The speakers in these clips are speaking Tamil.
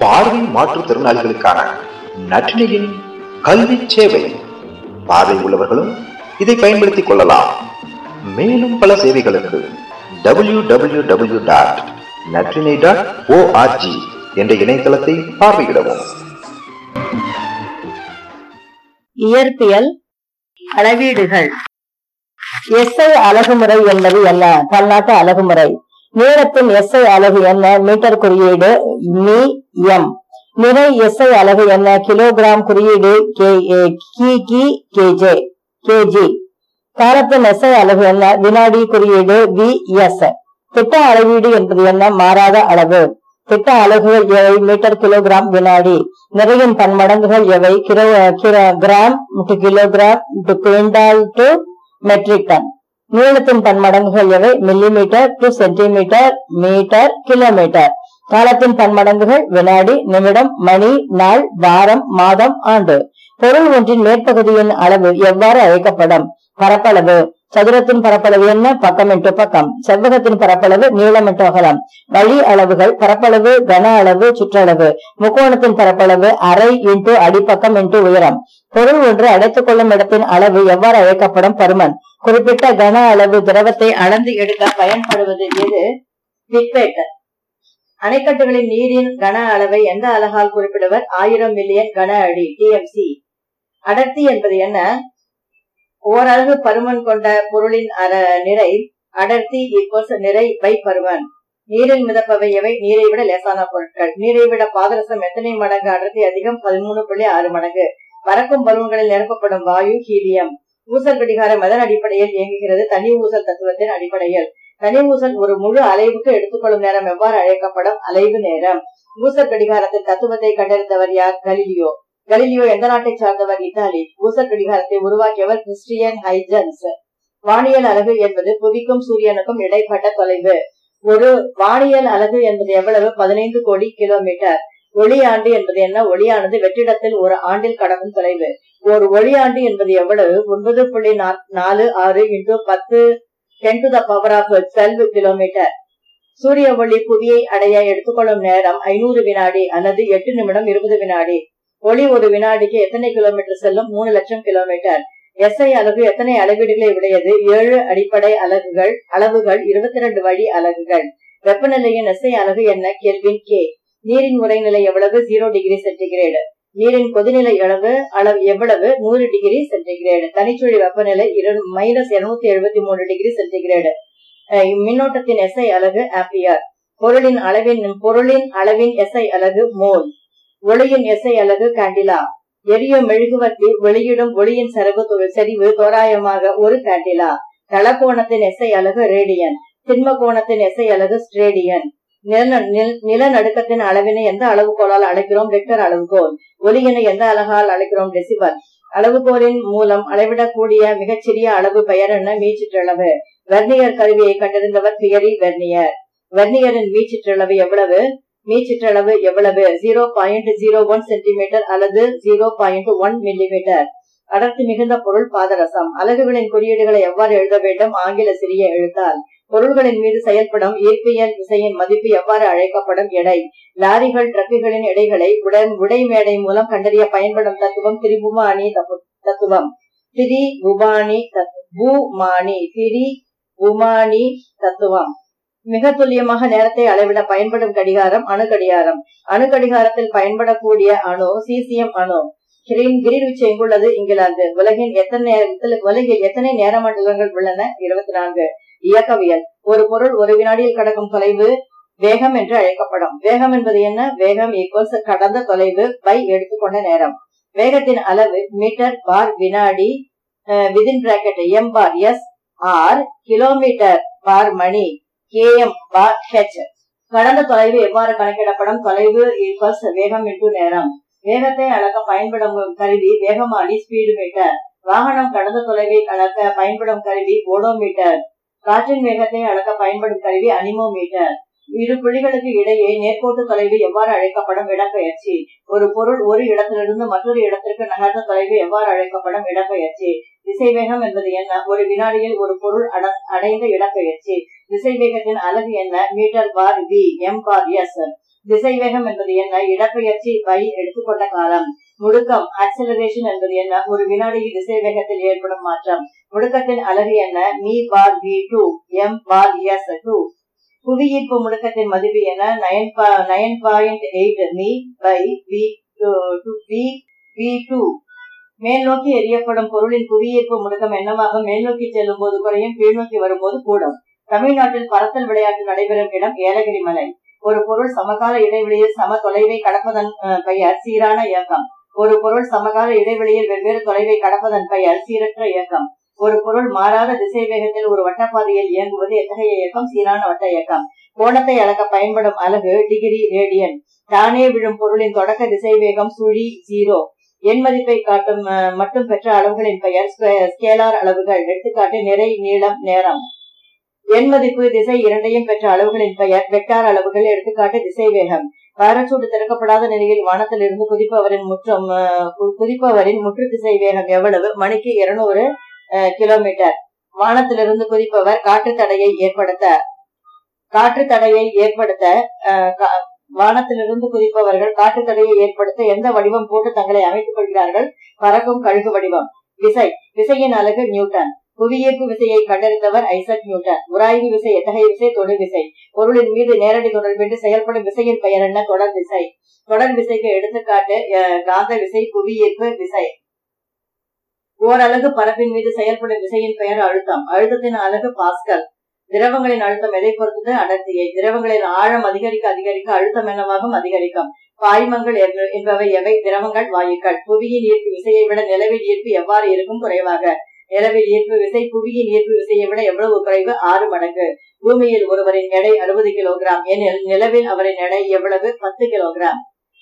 பார்வை மாற்றுத்திறனாளிகளுக்கான நற்றினையின் கல்வி சேவை. பார்வை உள்ளவர்களும் இதை பயன்படுத்திக் கொள்ளலாம். மேலும் பல சேவைகளுக்கு www.natrine.org என்ற இணையதளத்தை பார்வையிடவும். இயற்பியல் அளவீடுகள். SI அலகுமுறை என்பது என்ன? பன்னாட்டு அலகுமுறை. நீளத்தின் SI அலகு என்ன? மீட்டர் குறியீடு மீ எம். நிறை SI அலகு என்ன? கிலோகிராம் குறியீடு கேஜி. காலத்தின் SI அலகு என்ன? வினாடி குறியீடு VS. திட்ட அளவீடு என்பது என்ன? மாறாத அளவு. திட்ட அலகுகள் எவை? மீட்டர், கிலோகிராம், வினாடி. நிறையின் பன்மடங்குகள் எவை? Gram to kilogram to quintal to metric ton. நீளத்தின் பன்மடங்குகள் எவை? Millimetre to centimetre, metre, kilometre. காலத்தின் பன்மடங்குகள் வினாடி, நிமிடம், மணி, நாள், வாரம், மாதம், ஆண்டு. பொருள் ஒன்றின் மேற்பகுதியின் அளவு எவ்வாறு அழைக்கப்படும்? பரப்பளவு. சதுரத்தின் பரப்பளவு என்ன? பக்கம் இன்டு பக்கம். செவ்வகத்தின் பரப்பளவு நீளம் இன்டு அகலம். வழி அளவுகள் பரப்பளவு, கன அளவு, சுற்றளவு. முக்கோணத்தின் பரப்பளவு அரை இன்டு அடிப்பக்கம் இன்டு உயரம். பொருள் ஒன்று அடைத்துக் கொள்ளும் இடத்தின் அளவு எவ்வாறு அழைக்கப்படும்? பருமன். குறிப்பிட்ட கன அளவு திரவத்தை அளந்து எடுக்க பயன்படுவது எது? பிக்வேட்டர். அணைக்கட்டுகளின் நீரின் கன அளவை எந்த அலகால் குறிப்பிடுவர்? 1000 மில்லியன் கன அடி TMC. அடர்த்தி என்பது என்ன? ஓரளவு பருமன் கொண்ட பொருளின் நிறை அடர்த்தி நிறை பை பருமன். நீரில் மிதப்பவை எவை? நீரை விட லேசான பொருட்கள். நீரை விட பாதரசம் எத்தனை மடங்கு அடர்த்தி அதிகம்? 13.6 மடங்கு. பறக்கும் பலூன்களில் நிரப்பப்படும் வாயு ஹீலியம். ஊசல் கடிகாரம் எதன் அடிப்படையில் இயங்குகிறது? தனி ஊசல் தத்துவத்தின் அடிப்படையில். தனி ஊசல் ஒரு முழு அலைவுக்கு எடுத்துக்கொள்ளும் நேரம் எவ்வாறு அழைக்கப்படும்? அலைவு நேரம். ஊசல் கடிகாரத்தின் தத்துவத்தை கண்டறிந்தவர் யார்? கலிலியோ. கலிலியோ எந்த நாட்டை சார்ந்தவர்? இத்தாலி. ஊசல் கடிகாரத்தை உருவாக்கியவர் கிறிஸ்டியன் ஹைஜன்ஸ். வானியல் அலகு என்பது புவிக்கும் சூரியனுக்கும் இடைப்பட்ட தொலைவு. ஒரு வானியல் அலகு என்பது எவ்வளவு? 15 கோடி கிலோமீட்டர். ஒளியாண்டு என்பது என்ன? ஒளியானது வெற்றிடத்தில் ஒரு ஆண்டில் கடக்கும் தொலைவு. ஒரு ஒளியாண்டு என்பது எவ்வளவு? 9.46 into 10⁻12 கிலோமீட்டர். சூரிய ஒளி புவியை அடைய எடுத்துக்கொள்ளும் நேரம் 500 வினாடி அல்லது 8 நிமிடம் 20 வினாடி. ஒளி ஒரு வினாடிக்கு எத்தனை கிலோமீட்டர் செல்லும்? 3 லட்சம் கிலோமீட்டர். SI அலகு எத்தனை அளவீடுகளை உடையது? 7 அடிப்படை அளவுகள் 22 வழி அலகுகள். வெப்பநிலையின் SI அலகு என்ன? Kelvin K. நீரின் உறைநிலை எவ்வளவு? 0 டிகிரி சென்டிகிரேடு. நீரின் கொதிநிலை எவ்வளவு? 100 டிகிரி சென்டிகிரேடு. தனிச்சுழி வெப்பநிலை -273 டிகிரி சென்டிகிரேடு. மின்னோட்டத்தின் SI அலகு ஆம்பியர். பொருளின் அளவின் SI அலகு மோல். ஒளியின் SI அலகு கேண்டிலா. எரியும் மெழுகுவர்த்தி வெளியிடும் ஒளியின் செறிவு தோராயமாக 1 கேண்டிலா. தளக்கோணத்தின் SI அலகு ரேடியன். திண்ம கோணத்தின் SI அலகு ஸ்ட்ரேடியன். நிலநடுக்கத்தின் அளவினை எந்த அளவுகோலால் அழைக்கிறோம்? வெக்டர் அளவுகோல். ஒலியினை எந்த அலகால் அழைக்கிறோம்? டெசிபல். அளவுகோலின் மூலம் அளவிடக்கூடிய மிகச்சிறிய அளவு பெயர் என்ன? மீச்சிற்றளவு. வெர்னியர் கருவியை கண்டறிந்தவர் பியரி வெர்னியர். வெர்னியரின் மீச்சிற்றளவு எவ்வளவு? 0.01 சென்டிமீட்டர் அல்லது 0.1 மில்லிமீட்டர். அடர்த்தி மிகுந்த பொருள் பாதரசம். அலகுகளின் குறியீடுகளை எவ்வாறு எழுத வேண்டும்? ஆங்கில சிறிய எழுத்தால். பொருள்களின் மீது செயல்படும் ஈர்ப்பியல் விசையின் மதிப்பு எவ்வாறு அழைக்கப்படும்? எடை. லாரிகள் டிரக்குகளின் எடைகளை உடை மேடை மூலம் கண்டறிய பயன்படும் தத்துவம் திரிபுமானி தத்துவம். திரிபுமானி தத்துவம். மிக துல்லியமாக நேரத்தை அளவிட பயன்படும் கடிகாரம் அணு கடிகாரம். அணு கடிகாரத்தில் பயன்படக்கூடிய அணு சீசியம் அணு. கிரீன்விச் எங்குள்ளது? இங்கிலாந்து. உலகில் எத்தனை நேர மண்டலங்கள் உள்ளன? 24. இயக்கவியல். ஒரு பொருள் ஒரு வினாடியில் கடக்கும் தொலைவு வேகம் என்று அழைக்கப்படும். வேகம் என்பது என்ன? வேகம் ஈக்குவல்ஸ் கடந்த தொலைவு பை எடுத்துக்கொண்ட நேரம். வேகத்தின் அளவு மீட்டர் பார் வினாடி within bracket m bar s or kilometre bar மணி km பார் h. கடந்த தொலைவு எவ்வாறு கணக்கிடப்படும்? தொலைவு ஈக்குவல்ஸ் வேகம் இன்டு நேரம். வேகத்தை அளக்க பயன்படும் கருவி வேகமானி ஸ்பீடு மீட்டர். வாகனம் கடந்த தொலைவை அளக்க பயன்படும் கருவி ஓடோமீட்டர். காற்றின் வேகத்தை அளக்க பயன்படும் கருவி அனிமோமீட்டர். இரு புள்ளிகளுக்கு இடையே நேர்கோட்டு தொலைவு எவ்வாறு அழைக்கப்படும்? இடப்பெயர்ச்சி. ஒரு பொருள் ஒரு இடத்திலிருந்து மற்றொரு இடத்திற்கு நகர்ந்த தொலைவு எவ்வாறு அழைக்கப்படும்? இடப்பெயர்ச்சி. திசைவேகம் என்பது என்ன? ஒரு வினாடியில் ஒரு பொருள் அடைந்த இடப்பெயர்ச்சி. திசைவேகத்தின் அலகு என்ன? Metre bar V, M bar S. திசைவேகம் என்பது என்ன? இடப்பெயர்ச்சி பை எடுத்துக்கொண்ட காலம். முடுக்கம் ஆக்சிலரேஷன் என்பது என்ன? ஒரு வினாடியில் திசைவேகத்தில் ஏற்படும் மாற்றம். முடுக்கத்தின் அலகு என்ன? மீ bar V2 m bar s2. புவியீர்ப்பு முடுக்கத்தின் மதிப்பு என்ன? 9.8 மீ பை V2. மேல் நோக்கி எறியப்படும் பொருளின் புவியீர்ப்பு முடுக்கம் என்னவாகும்? மேல் நோக்கி செல்லும் போது குறையும், கீழ் நோக்கி வரும்போது கூடும். தமிழ்நாட்டில் பறத்தல் விளையாட்டு நடைபெறும் இடம் ஏலகிரி மலை. ஒரு பொருள் சமகால இடைவெளியில் சம தொலைவை கடப்பதன் பெயர் சீரான இயக்கம். ஒரு பொருள் சமகால இடைவெளியில் வெவ்வேறு தொலைவை கடப்பதன் பெயர் சீரற்ற இயக்கம். ஒரு பொருள் மாறாத திசை வேகத்தில் ஒரு வட்டப்பாதையில் இயங்குவது எத்தகைய இயக்கம்? சீரான வட்ட இயக்கம். கோணத்தை அளக்க பயன்படும் அலகு டிகிரி ரேடியன். தானே விழும் பொருளின் தொடக்க திசை வேகம் சுழி 0. எண் மதிப்பை காட்டும் மட்டும் பெற்ற அளவுகளின் பெயர் ஸ்கேலார் அளவுகள். எடுத்துக்காட்டு நிறை, நீளம், நேரம். எண் மதிப்பு, திசை இரண்டையும் பெற்ற அளவுகளின் பெயர் வெக்டார் அளவுகள். எடுத்துக்காட்டு திசை வேகம். பாராசூட் திறக்கப்படாத நிலையில் வானத்தில் இருந்து குதிப்பவரின் முற்று திசை வேகம் எவ்வளவு? மணிக்கு 200 கிலோமீட்டர். வானத்திலிருந்து குதிப்பவர் காற்று தடையை ஏற்படுத்த வானத்திலிருந்து குதிப்பவர்கள் காற்று தடையை ஏற்படுத்த எந்த வடிவம் போட்டு தங்களை அமைத்துக் கொள்கிறார்கள்? பறக்கும் கழுகு வடிவம். விசையின் அலகு நியூட்டன். புவியீர்ப்பு விசையை கண்டறிந்தவர் ஐசக் நியூட்டன். உராய்வு விசை எத்தகைய விசை? தொடு விசை. பொருளின் மீது நேரடி தொடர்பின்றி செயல்படும் விசையின் பெயர் என்ன? தொடர் விசை. தொடர் விசைக்கு எடுத்துக்காட்டு காந்த விசை, புவியீர்ப்பு விசை. ஓரலகு பரப்பின் மீது செயல்படும் விசையின் பெயர் அழுத்தம். அழுத்தத்தின் அலகு பாஸ்கல். திரவங்களின் அழுத்தம் எதை பொறுத்தது? அடர்த்தியை. திரவங்களின் ஆழம் அதிகரிக்க அதிகரிக்க அழுத்தம் என்னவாகும்? அதிகரிக்கும். பாய்மங்கள் என்பவை எவை? திரவங்கள், வாயுக்கள். புவியின் ஈர்ப்பு விசையை விட நிலவில் ஈர்ப்பு எவ்வாறு இருக்கும்? குறைவாக. நிலவில் ஈர்ப்பு விசை புவியின் ஈர்ப்பு விசையை விட எவ்வளவு குறைவு? 6 மடங்கு. பூமியில் ஒருவரின் எடை 60 கிலோகிராம் எனில் நிலவில் அவரின் எடை எவ்வளவு? 10 கிலோகிராம்.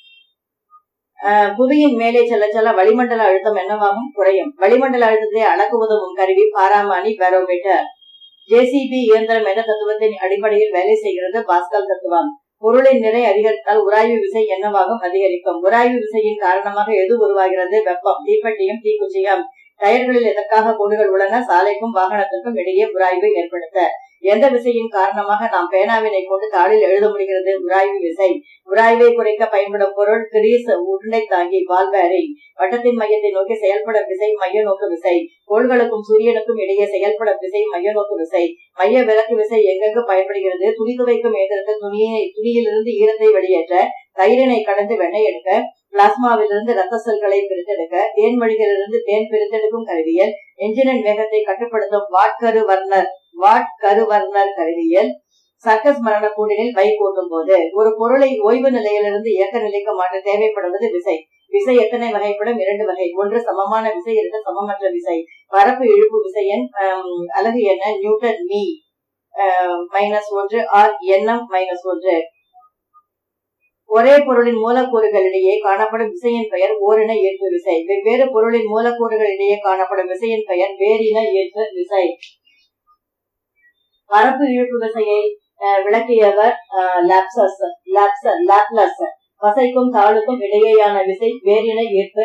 புவியின் மேலே செல்ல செல்ல வளிமண்டல அழுத்தம் என்னவாகும்? குறையும். வளிமண்டல அழுத்தத்தை அளக்க உதவும் கருவி பாராமானி பாரோமீட்டர். JCB இயந்திரம் என்ற தத்துவத்தின் அடிப்படையில் வேலை செய்கிறது? பாஸ்கல் தத்துவம். பொருளின் நிறை அதிகரித்தால் உராய்வு விசை என்னவாகும்? அதிகரிக்கும். உராய்வு விசையின் காரணமாக எது உருவாகிறது? வெப்பம். தீப்பெட்டியும் தீக்குச்சியும். டயர்களில் எதற்காக கோடுகள் உள்ளன? சாலைக்கும் வாகனத்திற்கும் இடையே உராய்வு ஏற்படுத்த. எந்த விசையின் காரணமாக நாம் பேனாவினை கொண்டு தாளில் எழுத முடிகிறது? உராய்வு விசை. உராய்வை குறைக்க பயன்படும் பொருள் கிரீஸ், உருண்டை தாங்கி, பால் பேரிங். வட்டத்தின் மையத்தை நோக்கி செயல்படும் விசை மைய நோக்கு விசை. கோள்களுக்கும் சூரியனுக்கும் இடையே செயல்படும் விசை மைய நோக்கு விசை. மைய விலக்கு விசை எங்கெங்கு பயன்படுகிறது? துணி துவைக்கும் இயந்திரத்தில் துணியிலிருந்து ஈரத்தை வெளியேற்ற, தயிரினை கடந்து வெண்ணெய் எடுக்க, பிளாஸ்மாவிலிருந்து ரத்த செல்களை பிரித்தெடுக்க, தேன் வழிகளிலிருந்து தேன் பிரித்தெடுக்கும் கருவியல், என்ஜினின் வேகத்தை கட்டுப்படுத்தும் வாட்கருவர்னர் கருவியல், சர்க்கஸ் மரண கூண்டினில் பைக் ஓட்டும் போது. ஒரு பொருளை ஓய்வு நிலையிலிருந்து இயக்க நிலைக்கு மாற்ற தேவைப்படுவது விசை. விசை எத்தனை வகைப்படும்? 2 வகை. ஒன்று சமமான விசை, 2 சமமற்ற விசை. பரப்பு இழுப்பு விசையின் அலகு என்ன? நியூட்டன் மீ -1 ஆர் nm -1. ஒரே பொருளின் மூலக்கூறுகளிடையே காணப்படும் விசையின் பெயர் ஓரின ஈர்ப்பு விசை. வெவ்வேறு பொருளின் மூலக்கூறுகளிடையே காணப்படும் விசையின் பெயர் வேறின ஈர்ப்பு விசை. பரப்பு இழுப்பு விசையை விளக்கியவர் லாப்லஸ். வசைக்கும் தாளுக்கும் இடையேயான விசை வேறின ஈர்ப்பு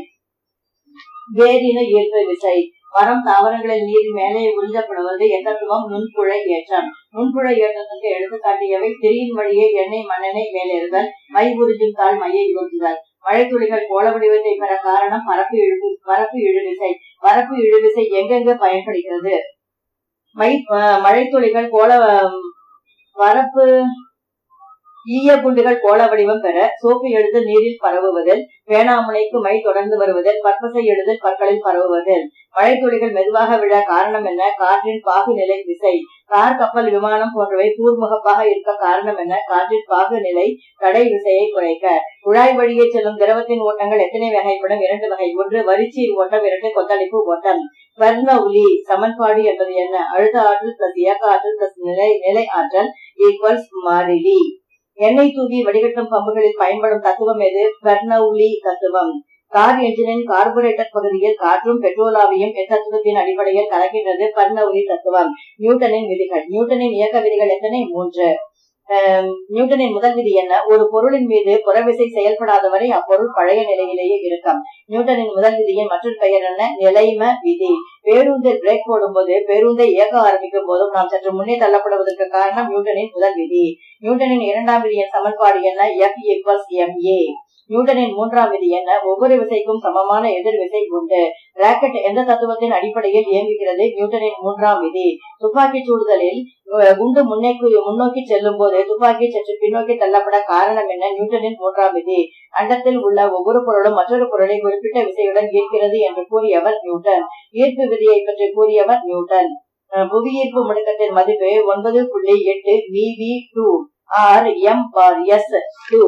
விசை. மரம், தாவரங்களில் நீர் மேலே உறிஞ்சப்படுவது எத்தத்துவம்? நுண்புழை ஏற்றம். நுண்புழை ஏற்றத்திற்கு எடுத்துக்காட்டியவை திரியின் வழியே எண்ணெய் மண்ணெண்ணெய் மேலேறுதல், மை உறிஞ்சும் தாள் மையை ஊற்றுதல். மழைத்துளிகள் கோள வடிவத்தை பெற காரணம் பரப்பு இழுவிசை. பரப்பு இழுவிசை எங்கெங்கு பயன்படுகிறது? மழைத்துளிகள் பரப்பு ஈய குண்டுகள் கோள வடிவம் பெற, சோப்பு எழுதல் நீரில் பரவுவதில், பேனாமுனைக்கு மை தொடர்ந்து வருவதில், பற்பசை எழுதல் பற்களில் பரவுவதில். மழைத்துளிகள் மெதுவாக விழ காரணம் என்ன? காற்றின் பாகு நிலை விசை. கார், கப்பல், விமானம் போன்றவை கூர்முகப்பாக இருக்க காரணம் என்ன? காற்றின் பாகு நிலை தடை விசையை குறைக்க. குழாய் வழியே செல்லும் திரவத்தின் ஓட்டங்கள் எத்தனை வகைப்படும்? 2 வகை. ஒன்று வரிச்சீர் ஓட்டம், 2 கொந்தளிப்பு ஓட்டம். பெர்னவுலி சமன்பாடு என்பது என்ன? அழுத்த ஆற்றல் பிளஸ் இயக்க ஆற்றல் பிளஸ் நிலை ஆற்றல் ஈக்குவல்ஸ் மாறிலி. எண்ணெய் தூவி வடிகட்டும் பம்புகளில் பயன்படும் தத்துவம் எது? பெர்னவுலி தத்துவம். கார் என்ஜினின் கார்புரேட்டர் பகுதியில் காற்றும் பெட்ரோலாவையும் தத்துவத்தின் அடிப்படையில் கலக்கின்றது. பெர்னவுலி தத்துவம். நியூட்டனின் விதிகள். நியூட்டனின் இயக்க விதிகள் எத்தனை? 3. நியூட்டனின் முதல் விதி என்ன? ஒரு பொருளின் மீது புறவிசை செயல்படாத வரை அப்பொருள் பழைய நிலையிலேயே இருக்கும். நியூட்டனின் முதல் விதியின் மற்றொரு பெயர் என்ன? நிலைம விதி. பேருந்தில் பிரேக் போடும் போது பேருந்தை இயக்க ஆரம்பிக்கும் போதும் நாம் சற்று முன்னே தள்ளப்படுவதற்கு காரணம் நியூட்டனின் முதல் விதி. நியூட்டனின் இரண்டாம் விதியின் சமன்பாடு என்ன? F=ma. நியூட்டனின் மூன்றாம் விதி என்ன? ஒவ்வொரு விசைக்கும் சமமான எதிர் விசை உண்டு. ராக்கெட் எந்த தத்துவத்தின் அடிப்படையில் இயங்குகிறது? நியூட்டனின் மூன்றாம் விதி. துப்பாக்கி சூடுதலில் குண்டு முன்னோக்கி செல்லும் போது துப்பாக்கி சற்று பின்னோக்கி தள்ளப்பட காரணம் என்ன? நியூட்டனின் மூன்றாம் விதி. அண்டத்தில் உள்ள ஒவ்வொரு பொருளும் மற்றொரு பொருளை குறிப்பிட்ட விசையுடன் ஈர்க்கிறது என்று கூறியவர் நியூட்டன். ஈர்ப்பு விதியை பற்றி கூறியவர் நியூட்டன். புவியீர்ப்பு முடுக்கத்தின் மதிப்பு 9.8 VV2 or M/S2.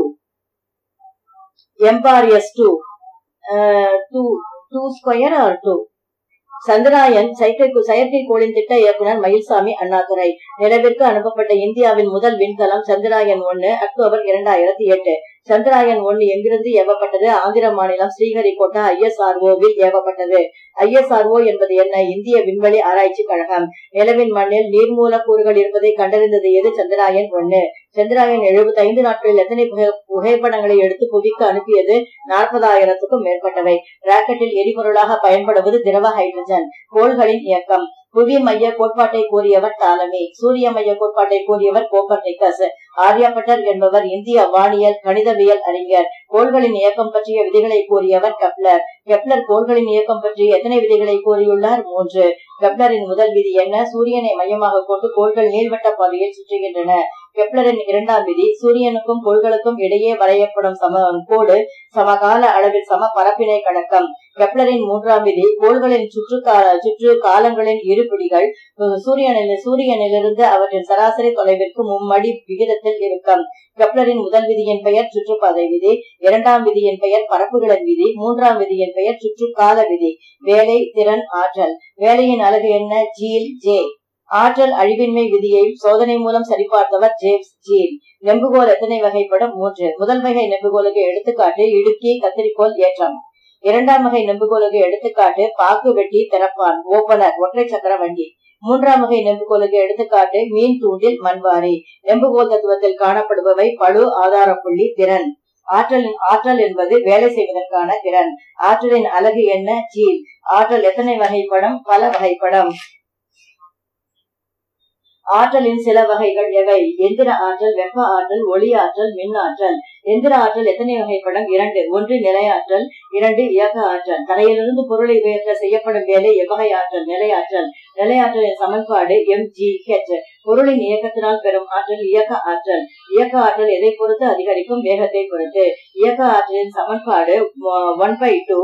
M/S2 2 square or 2. Chandrayaan செயற்கைக்கோளின் திட்ட இயக்குனர் மயில்சாமி அண்ணாதுரை. நிலவிற்கு அனுப்பப்பட்ட இந்தியாவின் முதல் விண்கலம் சந்திராயன் 1 அக்டோபர் 2008. சந்திராயன் 1 எங்கிருந்து ஏவப்பட்டது? ஆந்திர மாநிலம் ஸ்ரீஹரிகோட்டா ISRO-வில் ஏவப்பட்டது. ISRO என்பது என்ன? இந்திய விண்வெளி ஆராய்ச்சி கழகம். நிலவின் மண்ணில் நீர்மூலக்கூறுகள் இருப்பதை கண்டறிந்தது எது? சந்திராயன் 1. சந்திராயன் 75 நாட்களில் எத்தனை புகைப்படங்களை எடுத்து புவிக்கு அனுப்பியது? 40,000க்கும் மேற்பட்டவை. ராக்கெட்டில் எரிபொருளாக பயன்படுவது திரவ ஹைட்ரஜன். கோள்களின் இயக்கம். புவி மைய கோட்பாட்டை கூறியவர் டாலமி. சூரிய மைய கோட்பாட்டை கூறியவர் கோப்பர்னிக்கஸ். ஆரியப்பட்டர் என்பவர் இந்திய வானியல் கணிதவியல் அறிஞர். கோள்களின் இயக்கம் பற்றிய விதிகளை கூறியவர் கெப்லர். கெப்லர் கோள்களின் இயக்கம் பற்றி எத்தனை விதிகளை கூறியுள்ளார்? 3. கெப்லரின் முதல் விதி என்ன? சூரியனை மையமாக கொண்டு கோள்கள் நீள்வட்ட பாதையில் சுற்றுகின்றன. கெப்லரின் இரண்டாம் விதி சூரியனுக்கும் கோள்களுக்கும் இடையே வரையப்படும் கோடு சமகால அளவில் சம பரப்பினை கடக்கும். கெப்லரின் மூன்றாம் விதி கோள்களின் சுற்று காலங்களின் இருபிடிகள் சூரியனிலிருந்து அவற்றின் சராசரி தொலைவிற்கு மும்மடி விகிதத்தில் இருக்கும். கெப்லரின் முதல் விதியின் பெயர் சுற்றுப்பாதை விதி. இரண்டாம் விதியின் பெயர் பரப்புகளின் விதி. மூன்றாம் விதியின் பெயர் சுற்றுக்கால விதி. வேலை, திறன், ஆற்றல். வேலையின் அலகு என்ன? Joule, J. ஆற்றல் அழிவின்மை விதியை சோதனை மூலம் சரிபார்த்தவர் ஜேம்ஸ் ஜீல். நெம்புகோல் எத்தனை வகைப்படும்? 3. முதல் வகை நெம்புகோலுக்கு எடுத்துக்காட்டு இடுக்கி, கத்திரிக்கோல், ஏற்றம். இரண்டாம் வகை நெம்புகோலுக்கு எடுத்துக்காட்டு பாக்கு வெட்டி, திறப்பான், ஓபனர், ஒற்றை சக்கர வண்டி. மூன்றாம் வகை நெம்புகோலுக்கு எடுத்துக்காட்டு மீன் தூண்டில், மண்வாரி. நெம்புகோல் தத்துவத்தில் காணப்படுபவை பளு, ஆதாரப்புள்ளி, திறன். ஆற்றல் என்பது வேலை செய்வதற்கான திறன். ஆற்றலின் அலகு என்ன? ஜீல். ஆற்றல் எத்தனை வகைப்படும்? பல வகைப்படும். ஆற்றலின் சில வகைகள் எவை? எந்திர ஆற்றல், வெப்ப ஆற்றல், ஒளி ஆற்றல், மின் ஆற்றல். எந்திர ஆற்றல் எத்தனை வகைப்படும்? 2. 1 நிலையாற்றல், 2 இயக்க ஆற்றல். தரையிலிருந்து பொருளை உயர்த்த செய்யப்படும் வேலை எவ்வகை ஆற்றல்? நிலையாற்றல். நிலையாற்றலின் சமன்பாடு mgh. பொருளின் இயக்கத்தினால் பெறும் ஆற்றல் இயக்க ஆற்றல். இயக்க ஆற்றல் எதை பொறுத்து அதிகரிக்கும்? வேகத்தை பொறுத்து. இயக்க ஆற்றலின் சமன்பாடு 1/2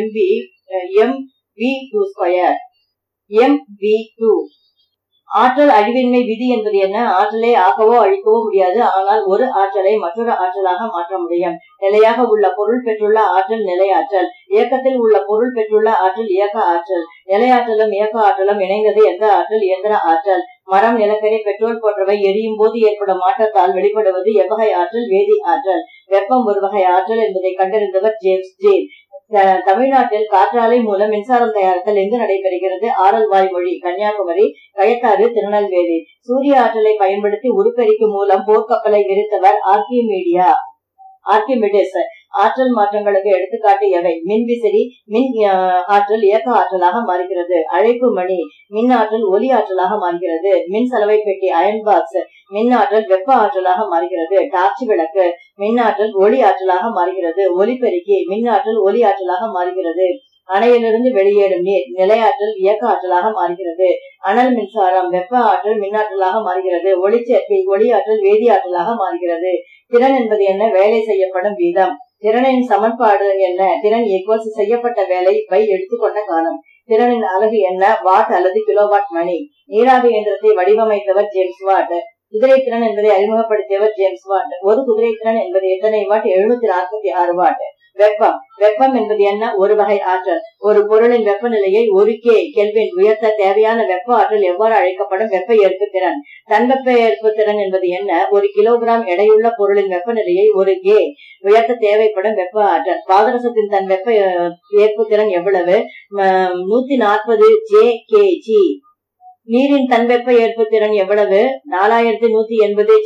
mv². mv2. ஆற்றல் அழிவின்மை விதி என்பது என்ன? ஆற்றலை ஆக்கவோ அழிக்கவோ முடியாது. ஆனால் ஒரு ஆற்றலை மற்றொரு ஆற்றலாக மாற்ற முடியும். நிலையாக உள்ள பொருள் பெற்றுள்ள ஆற்றல் நிலையாற்றல். இயக்கத்தில் உள்ள பொருள் பெற்றுள்ள ஆற்றல் இயக்க ஆற்றல். நிலையாற்றலும் இயக்க ஆற்றலும் இணைந்தது எந்த ஆற்றல்? இயந்திர ஆற்றல். மரம், நிலக்கரி, பெட்ரோல் போன்றவை எரியும் போது ஏற்படும் மாற்றத்தால் வெளிப்படுவது எவ்வகை ஆற்றல்? வேதி ஆற்றல். வெப்பம் ஒரு வகை ஆற்றல் என்பதை கண்டறிந்தவர் ஜேம்ஸ் ஜீல். தமிழ்நாட்டில் காற்றாலை மூலம் மின்சாரம் தயாரித்தல் எங்கு நடைபெறுகிறது? ஆரல் வாய்மொழி, கன்னியாகுமரி, கயத்தாறு, திருநெல்வேலி. சூரிய ஆற்றலை பயன்படுத்தி உருப்பெருக்கி மூலம் போர்க்கப்பலை விரித்தவர் ஆர்கிமிடிஸ். ஆற்றல் மாற்றங்களுக்கு எடுத்துக்காட்டு எவை? மின் விசிறி மின் ஆற்றல் இயக்க ஆற்றலாக மாறுகிறது. அழைப்பு மணி மின் ஆற்றல் ஒலி ஆற்றலாக மாறுகிறது. மின் சலவை பெட்டி அயன் பாக்ஸ் மின் ஆற்றல் வெப்ப ஆற்றலாக மாறுகிறது. டார்ச் விளக்கு மின் ஆற்றல் ஒளி ஆற்றலாக மாறுகிறது. ஒலிபெருக்கி மின் ஆற்றல் ஒலி ஆற்றலாக மாறுகிறது. அணையிலிருந்து வெளியேறும் நீர் நிலையாற்றல் இயக்க ஆற்றலாக மாறுகிறது. அனல் மின்சாரம் வெப்ப ஆற்றல் மின்னாற்றலாக மாறுகிறது. ஒளிச்சேர்க்கை ஒளி ஆற்றல் வேதி ஆற்றலாக மாறுகிறது. திறன் என்பது என்ன? வேலை செய்யப்படும் வீதம். திறனின் சமன்பாடு என்ன? திறன் ஈக்குவல்ஸ் செய்யப்பட்ட வேலை பை எடுத்துக்கொண்ட காலம். திறனின் அலகு என்ன? வாட் அல்லது கிலோவாட் மணி. நீராவி இயந்திரத்தை வடிவமைத்தவர் ஜேம்ஸ் வாட். குதிரை திறன் என்பதை அறிமுகப்படுத்தியவர் ஜேம்ஸ் வாட். ஒரு குதிரை திறன் என்பது எத்தனை வாட்? 746 வாட். வெப்பம் என்பது என்ன? ஒரு வகை ஆற்றல். ஒரு பொருளின் வெப்பநிலையை 1 கெல்வின் உயர்த்த தேவையான வெப்ப ஆற்றல் எவ்வாறு அழைக்கப்படும்? வெப்ப ஏற்பு திறன். தன்வெப்ப ஏற்பு திறன் என்பது என்ன? 1 கிலோகிராம் எடையுள்ள பொருளின் வெப்பநிலையை 1 K உயர்த்த தேவைப்படும் வெப்ப ஆற்றல். பாதரசத்தின் தன் வெப்ப ஏற்பு திறன் எவ்வளவு? 140 JkG. நீரின் தன்வெப்ப ஏற்புத்திறன் எவ்வளவு? 4180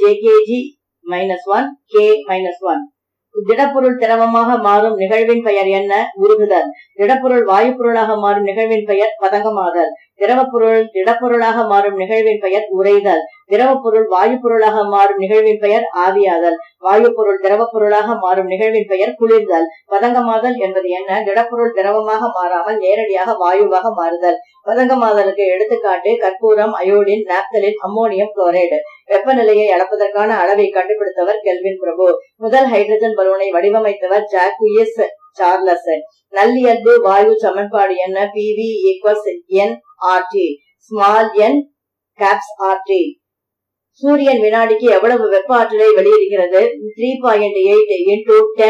JkG-1 K-1. திடப்பொருள் திரவமாக மாறும் நிகழ்வின் பெயர் என்ன? உருகுதல். திடப்பொருள் வாயு பொருளாக மாறும் நிகழ்வின் பெயர் பதங்கமாதல். திரவப்பொருள் திடப்பொருளாக மாறும் நிகழ்வின் பெயர் உறைதல். திரவப்பொருள் வாயு பொருளாக மாறும் நிகழ்வின் பெயர் ஆவியாதல். வாயு பொருள் திரவ பொருளாக மாறும் நிகழ்வின் பெயர் குளிர்தல். பதங்கமாதல் என்பது என்ன? திடப்பொருள் திரவமாக மாறாமல் நேரடியாக வாயுவாக மாறுதல். பதங்கமாதலுக்கு எடுத்துக்காட்டு கற்பூரம், அயோடின், நாப்தலின், அம்மோனியம் குளோரைடு. வெப்பநிலையை அளப்பதற்கான அளவை கண்டுபிடித்தவர் கெல்வின் பிரபு. முதல் ஹைட்ரஜன் பலூனை வடிவமைத்தவர் ஜாக்குயிஸ் சார்லஸ். நல்லியல்பு வாயு சமன்பாடு என்ன? PV = nRT. Small n caps RT. சூரியன் வினாடிக்கு எவ்வளவு வெப்ப ஆற்றலை வெளியிடுகிறது? 3.8 ×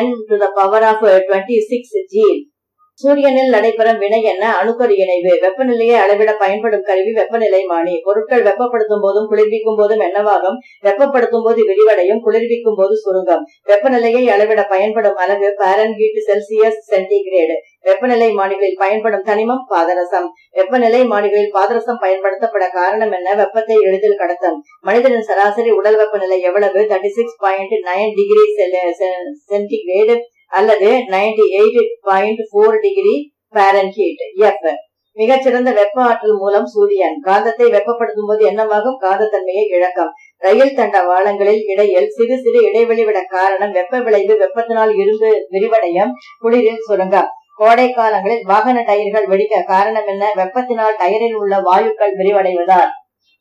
10⁻26 ஜீல். சூரியனில் நடைபெறும் வினை என்ன? அணுக்கரு இணைவு. வெப்பநிலையை அளவிட பயன்படும் கருவி வெப்பநிலைமானி. பொருட்கள் வெப்பப்படுத்தும் போதும் குளிர்விக்கும் போதும் என்னவாகும்? வெப்பப்படுத்தும் போது விரிவடையும், குளிர்விக்கும் போது சுருங்கும். வெப்பநிலையை அளவிட பயன்படும் அலகு பாரன்ஹீட், செல்சியஸ், சென்டிகிரேடு. வெப்பநிலை மானிகளில் பயன்படும் தனிமம் பாதரசம். வெப்பநிலை மானிகளில் பாதரசம் பயன்படுத்தப்பட காரணம் என்ன? வெப்பத்தை எளிதில் கடத்தும். மனிதனின் சராசரி உடல் வெப்பநிலை எவ்வளவு? 36.9 டிகிரி சென்டிகிரேடு அல்லது 98.4 டிகிரி பாரன்ஹீட். F. மிகச்சிறந்த வெப்ப ஆற்றல் மூலம் சூரியன். காந்தத்தை வெப்பப்படுத்தும் போது என்னவாகும்? காந்தத்தன்மையை இழக்கும். ரயில் தண்டவாளங்களில் இடையில் சிறு சிறு இடைவெளி விட காரணம் வெப்ப விளைவு. வெப்பத்தினால் இரும்பு விரிவடையும், குளிரில் சுருங்கும். கோடை காலங்களில் வாகன டயர்கள் வெடிக்க காரணம் என்ன? வெப்பத்தினால் டயரில் உள்ள வாயுக்கள் விரிவடைவதால்.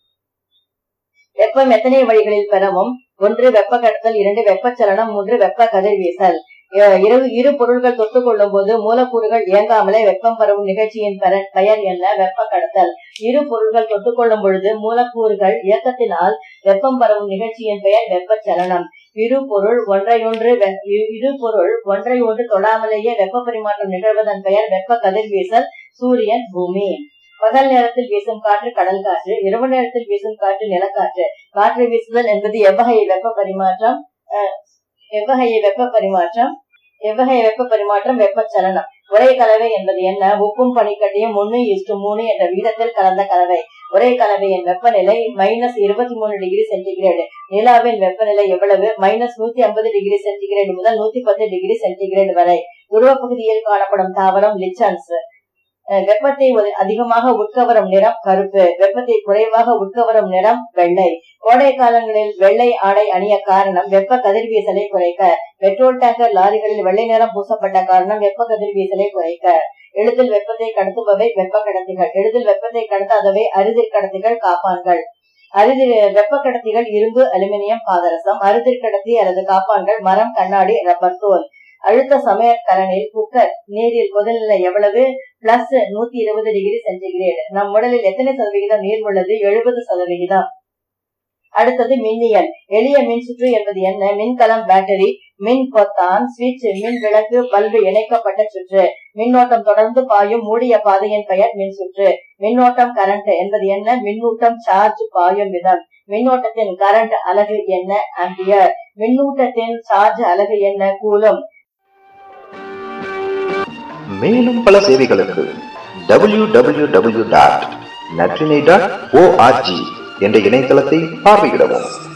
வெப்பம் எத்தனை வழிகளில் பெறவும்? 1 வெப்ப கடத்தல், 2 வெப்பச்சலனம், 3 வெப்ப கதிர்வீசல். இரு பொருட்கள் தொட்டுக் கொள்ளும் போது மூலக்கூறுகள் இயங்காமலே வெப்பம் பரவும் நிகழ்ச்சியின் பெயர் என்ன? வெப்ப கடத்தல். இரு பொருட்கள் தொட்டுக் கொள்ளும் பொழுது மூலக்கூறுகள் இயக்கத்தினால் வெப்பம் பரவும் நிகழ்ச்சியின் பெயர் வெப்பச்சலனம். இரு பொருள் ஒன்றை ஒன்று தொடாமலேயே வெப்ப பரிமாற்றம் நிகழ்வதன் பெயர் வெப்ப கதிர்வீசல். சூரியன், பூமி. பகல் நேரத்தில் வீசும் காற்று கடல் காற்று, இரவு நேரத்தில் வீசும் காற்று நிலக்காற்று. காற்று வீசுதல் என்பது எவ்வகை வெப்ப பரிமாற்றம்? வெப்பச்சலனம். உரை கலவை என்பது என்ன? உப்பும் பனிக்கட்டியும் 3:3 என்ற விகிதத்தில் கலந்த கலவை. உரை கலவையின் வெப்பநிலை -23 டிகிரி சென்டிகிரேடு. நிலாவின் வெப்பநிலை எவ்வளவு? -150 டிகிரி சென்டிகிரேடு முதல் 110 டிகிரி சென்டிகிரேடு வரை. துருவ பகுதியில் காணப்படும் தாவரம் லிச்சன்ஸ். வெப்பத்தை அதிகமாக உட்கவரும் நிறம் கருப்பு. வெப்பத்தை குறைவாக உட்கவரும் நிறம் வெள்ளை. கோடை காலங்களில் வெள்ளை ஆடை அணிய காரணம் வெப்ப கதிர்வீசலை குறைக்க. பெட்ரோல் டேங்கர் லாரிகளில் வெள்ளை நிறம் பூசப்பட்ட காரணம் வெப்ப கதிர்வீசலை குறைக்க. எளிதில் வெப்பத்தை கடத்துபவை வெப்ப கடத்திகள். எளிதில் வெப்பத்தை கடத்தாதவை அரிதிர் கடத்திகள், காப்பான்கள். வெப்ப கடத்திகள் இரும்பு, அலுமினியம், பாதரசம். அரிதிர் கடத்தி அல்லது காப்பான்கள் மரம், கண்ணாடி, ரப்பர் தோல். அழுத்த சமையற்கலனில் குக்கர் நீரில் கொதிநிலை எவ்வளவு? +120 டிகிரி சென்டிகிரேடு. நம் உடலில் எத்தனை சதவிகிதம் நீர் உள்ளது? 70%. அடுத்தது மின்னியல். எளிய மின் சுற்று என்பது என்ன? மின்கலம், பேட்டரி, மின் பொத்தான், சுவிட்ச், மின் விளக்கு, பல்பு இணைக்கப்பட்ட சுற்று. மின்னோட்டம் தொடர்ந்து பாயும் மூடிய பாதையின் பெயர் மின் சுற்று. மின்னோட்டம் கரண்ட் என்பது என்ன? மின்னூட்டம், சார்ஜ் பாயும் விதம். மின்னோட்டத்தின் கரண்ட் அலகு என்ன? ஆம்பியர். மின்னூட்டத்தின் சார்ஜ் அலகு என்ன? கூலும். மேலும் பல சேவைகளுக்கு www.natrine.org என்ற இணையதளத்தை பார்வையிடவும்.